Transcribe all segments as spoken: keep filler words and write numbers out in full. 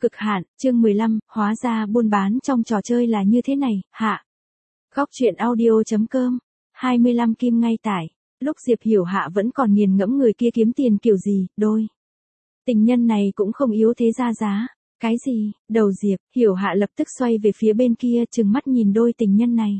Cực hạn, chương mười lăm, hóa ra buôn bán trong trò chơi là như thế này, hạ. Góc truyện audio chấm com, hai mươi lăm kim ngay tải. Lúc Diệp Hiểu Hạ vẫn còn nghiền ngẫm người kia kiếm tiền kiểu gì, đôi. Tình nhân này cũng không yếu thế ra giá. Cái gì, đầu Diệp, Hiểu Hạ lập tức xoay về phía bên kia trừng mắt nhìn đôi tình nhân này.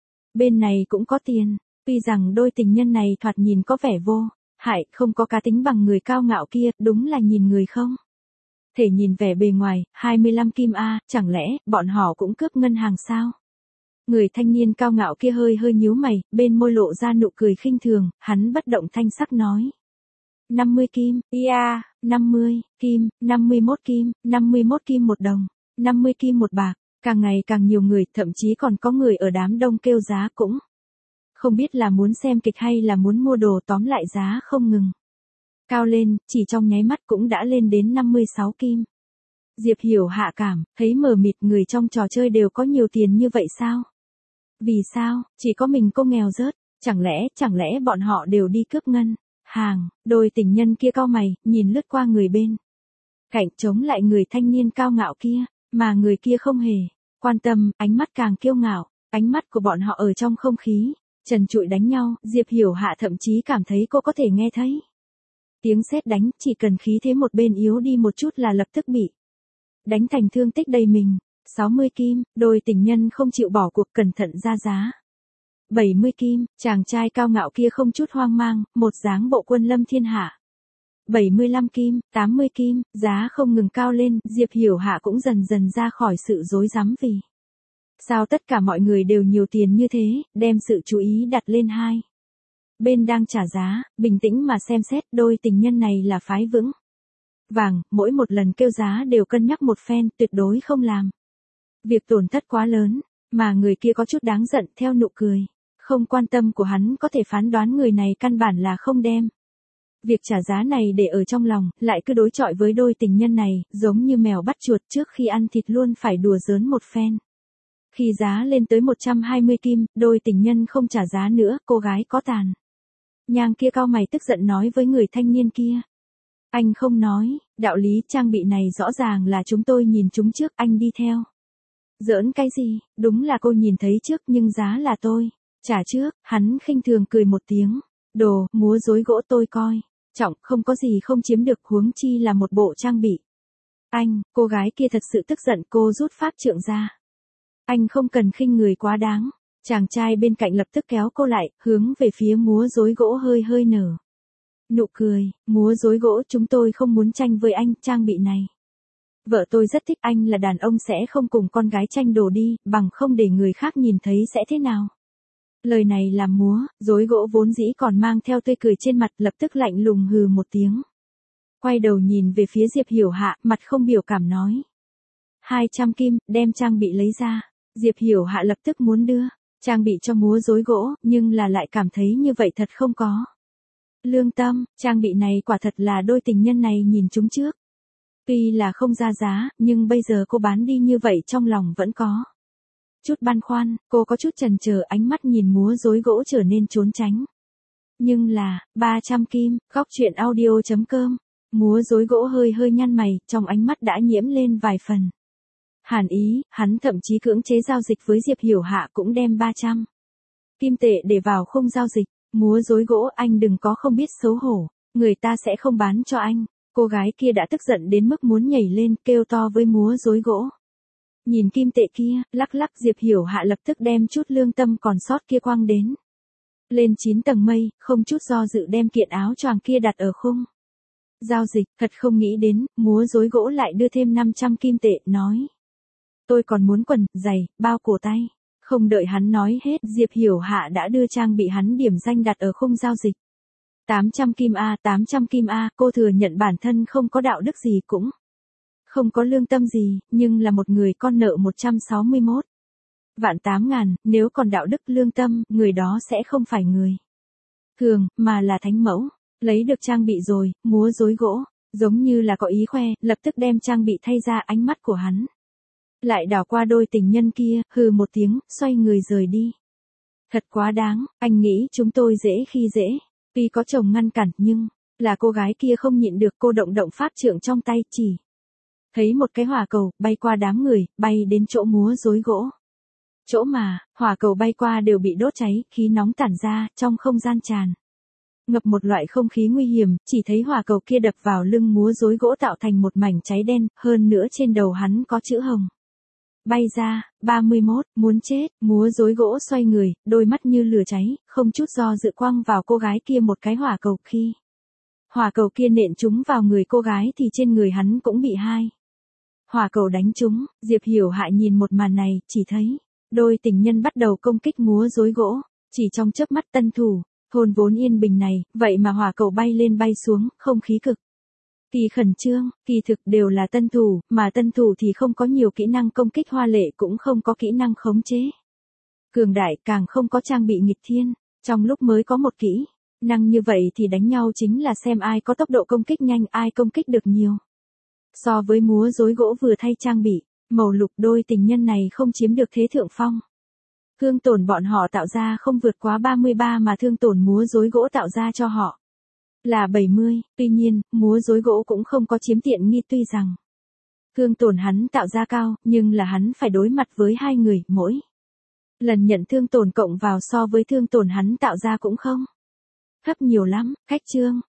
Bên này cũng có tiền, tuy rằng đôi tình nhân này thoạt nhìn có vẻ vô hại, không có cá tính bằng người cao ngạo kia, đúng là nhìn người không thể nhìn vẻ bề ngoài, hai mươi lăm kim a, chẳng lẽ, bọn họ cũng cướp ngân hàng sao? Người thanh niên cao ngạo kia hơi hơi nhíu mày, bên môi lộ ra nụ cười khinh thường, hắn bất động thanh sắc nói. năm mươi kim, ia, năm mươi, kim, năm mươi mốt kim, năm mươi mốt kim một đồng, năm mươi kim một bạc, càng ngày càng nhiều người, thậm chí còn có người ở đám đông kêu giá cũng. Không biết là muốn xem kịch hay là muốn mua đồ, tóm lại giá không ngừng cao lên, chỉ trong nháy mắt cũng đã lên đến năm mươi sáu kim. Diệp Hiểu Hạ cảm, thấy mờ mịt, người trong trò chơi đều có nhiều tiền như vậy sao? Vì sao, chỉ có mình cô nghèo rớt, chẳng lẽ, chẳng lẽ bọn họ đều đi cướp ngân hàng? Đôi tình nhân kia cau mày, nhìn lướt qua người bên cạnh chống lại người thanh niên cao ngạo kia, mà người kia không hề quan tâm, ánh mắt càng kiêu ngạo, ánh mắt của bọn họ ở trong không khí trần trụi đánh nhau, Diệp Hiểu Hạ thậm chí cảm thấy cô có thể nghe thấy tiếng sét đánh, chỉ cần khí thế một bên yếu đi một chút là lập tức bị đánh thành thương tích đầy mình. sáu mươi kim, đôi tình nhân không chịu bỏ cuộc, cẩn thận ra giá. bảy mươi kim, chàng trai cao ngạo kia không chút hoang mang, một dáng bộ quân lâm thiên hạ. bảy mươi lăm kim, tám mươi kim, giá không ngừng cao lên, Diệp Hiểu Hạ cũng dần dần ra khỏi sự rối rắm vì sao tất cả mọi người đều nhiều tiền như thế, đem sự chú ý đặt lên hai bên đang trả giá, bình tĩnh mà xem xét, đôi tình nhân này là phái vững vàng, mỗi một lần kêu giá đều cân nhắc một phen, tuyệt đối không làm việc tổn thất quá lớn, mà người kia có chút đáng giận, theo nụ cười không quan tâm của hắn có thể phán đoán người này căn bản là không đem việc trả giá này để ở trong lòng, lại cứ đối chọi với đôi tình nhân này, giống như mèo bắt chuột, trước khi ăn thịt luôn phải đùa giỡn một phen. Khi giá lên tới một trăm hai mươi kim, đôi tình nhân không trả giá nữa, cô gái có tàn nhang kia cau mày tức giận nói với người thanh niên kia. Anh không nói, đạo lý trang bị này rõ ràng là chúng tôi nhìn chúng trước, anh đi theo. Giỡn cái gì, đúng là cô nhìn thấy trước nhưng giá là tôi trả trước, hắn khinh thường cười một tiếng. Đồ, múa rối gỗ tôi coi trọng, không có gì không chiếm được, huống chi là một bộ trang bị. Anh, cô gái kia thật sự tức giận, cô rút pháp trượng ra. Anh không cần khinh người quá đáng. Chàng trai bên cạnh lập tức kéo cô lại, hướng về phía múa rối gỗ hơi hơi nở nụ cười. Múa rối gỗ, chúng tôi không muốn tranh với anh, trang bị này vợ tôi rất thích, anh là đàn ông sẽ không cùng con gái tranh đồ đi, bằng không để người khác nhìn thấy sẽ thế nào. Lời này làm múa rối gỗ vốn dĩ còn mang theo tươi cười trên mặt, lập tức lạnh lùng hừ một tiếng. Quay đầu nhìn về phía Diệp Hiểu Hạ, mặt không biểu cảm nói. hai trăm kim, đem trang bị lấy ra. Diệp Hiểu Hạ lập tức muốn đưa trang bị cho múa rối gỗ, nhưng là lại cảm thấy như vậy thật không có lương tâm, trang bị này quả thật là đôi tình nhân này nhìn chúng trước. Tuy là không ra giá, nhưng bây giờ cô bán đi như vậy trong lòng vẫn có chút băn khoăn, cô có chút chần chờ, ánh mắt nhìn múa rối gỗ trở nên trốn tránh. Nhưng là, ba trăm kim, góc truyện audio chấm com, múa rối gỗ hơi hơi nhăn mày, trong ánh mắt đã nhiễm lên vài phần hàn ý, hắn thậm chí cưỡng chế giao dịch với Diệp Hiểu Hạ, cũng đem ba trăm kim tệ để vào khung giao dịch. Múa rối gỗ, anh đừng có không biết xấu hổ, người ta sẽ không bán cho anh. Cô gái kia đã tức giận đến mức muốn nhảy lên, kêu to với múa rối gỗ. Nhìn kim tệ kia, lắc lắc, Diệp Hiểu Hạ lập tức đem chút lương tâm còn sót kia quăng đến lên chín tầng mây, không chút do dự đem kiện áo choàng kia đặt ở khung giao dịch. Thật không nghĩ đến, múa rối gỗ lại đưa thêm năm trăm kim tệ, nói. Tôi còn muốn quần, giày, bao cổ tay. Không đợi hắn nói hết, Diệp Hiểu Hạ đã đưa trang bị hắn điểm danh đặt ở khung giao dịch. tám trăm kim a, tám trăm kim a, cô thừa nhận bản thân không có đạo đức gì, cũng không có lương tâm gì, nhưng là một người con nợ một trăm sáu mươi mốt vạn tám ngàn, nếu còn đạo đức lương tâm, người đó sẽ không phải người thường, mà là thánh mẫu. Lấy được trang bị rồi, múa rối gỗ, giống như là có ý khoe, lập tức đem trang bị thay ra, ánh mắt của hắn lại đảo qua đôi tình nhân kia, hừ một tiếng, xoay người rời đi. Thật quá đáng, anh nghĩ chúng tôi dễ khi dễ. Tuy có chồng ngăn cản, nhưng là cô gái kia không nhịn được, cô động động pháp trượng trong tay, chỉ Thấy một cái hỏa cầu, bay qua đám người, bay đến chỗ múa rối gỗ. Chỗ mà, hỏa cầu bay qua đều bị đốt cháy, khí nóng tản ra, trong không gian tràn ngập một loại không khí nguy hiểm, chỉ thấy hỏa cầu kia đập vào lưng múa rối gỗ tạo thành một mảnh cháy đen, hơn nữa trên đầu hắn có chữ hồng. Bay ra, ba mươi mốt, muốn chết, múa rối gỗ xoay người, đôi mắt như lửa cháy, không chút do dự quăng vào cô gái kia một cái hỏa cầu khi. Hỏa cầu kia nện trúng vào người cô gái thì trên người hắn cũng bị hai. Hỏa cầu đánh trúng, Diệp Hiểu Hạ nhìn một màn này, chỉ thấy, đôi tình nhân bắt đầu công kích múa rối gỗ, chỉ trong chớp mắt tân thủ, thôn vốn yên bình này, vậy mà hỏa cầu bay lên bay xuống, không khí cực. Kỳ khẩn trương, kỳ thực đều là tân thủ, mà tân thủ thì không có nhiều kỹ năng công kích hoa lệ cũng không có kỹ năng khống chế. Cường đại càng không có trang bị nghịch thiên, trong lúc mới có một kỹ năng như vậy thì đánh nhau chính là xem ai có tốc độ công kích nhanh ai công kích được nhiều. So với múa rối gỗ vừa thay trang bị, màu lục đôi tình nhân này không chiếm được thế thượng phong. Thương tổn bọn họ tạo ra không vượt quá ba mươi ba mà thương tổn múa rối gỗ tạo ra cho họ là bảy mươi, tuy nhiên, múa rối gỗ cũng không có chiếm tiện nghi tuy rằng thương tổn hắn tạo ra cao, nhưng là hắn phải đối mặt với hai người, mỗi lần nhận thương tổn cộng vào so với thương tổn hắn tạo ra cũng không thấp nhiều lắm. Khách chương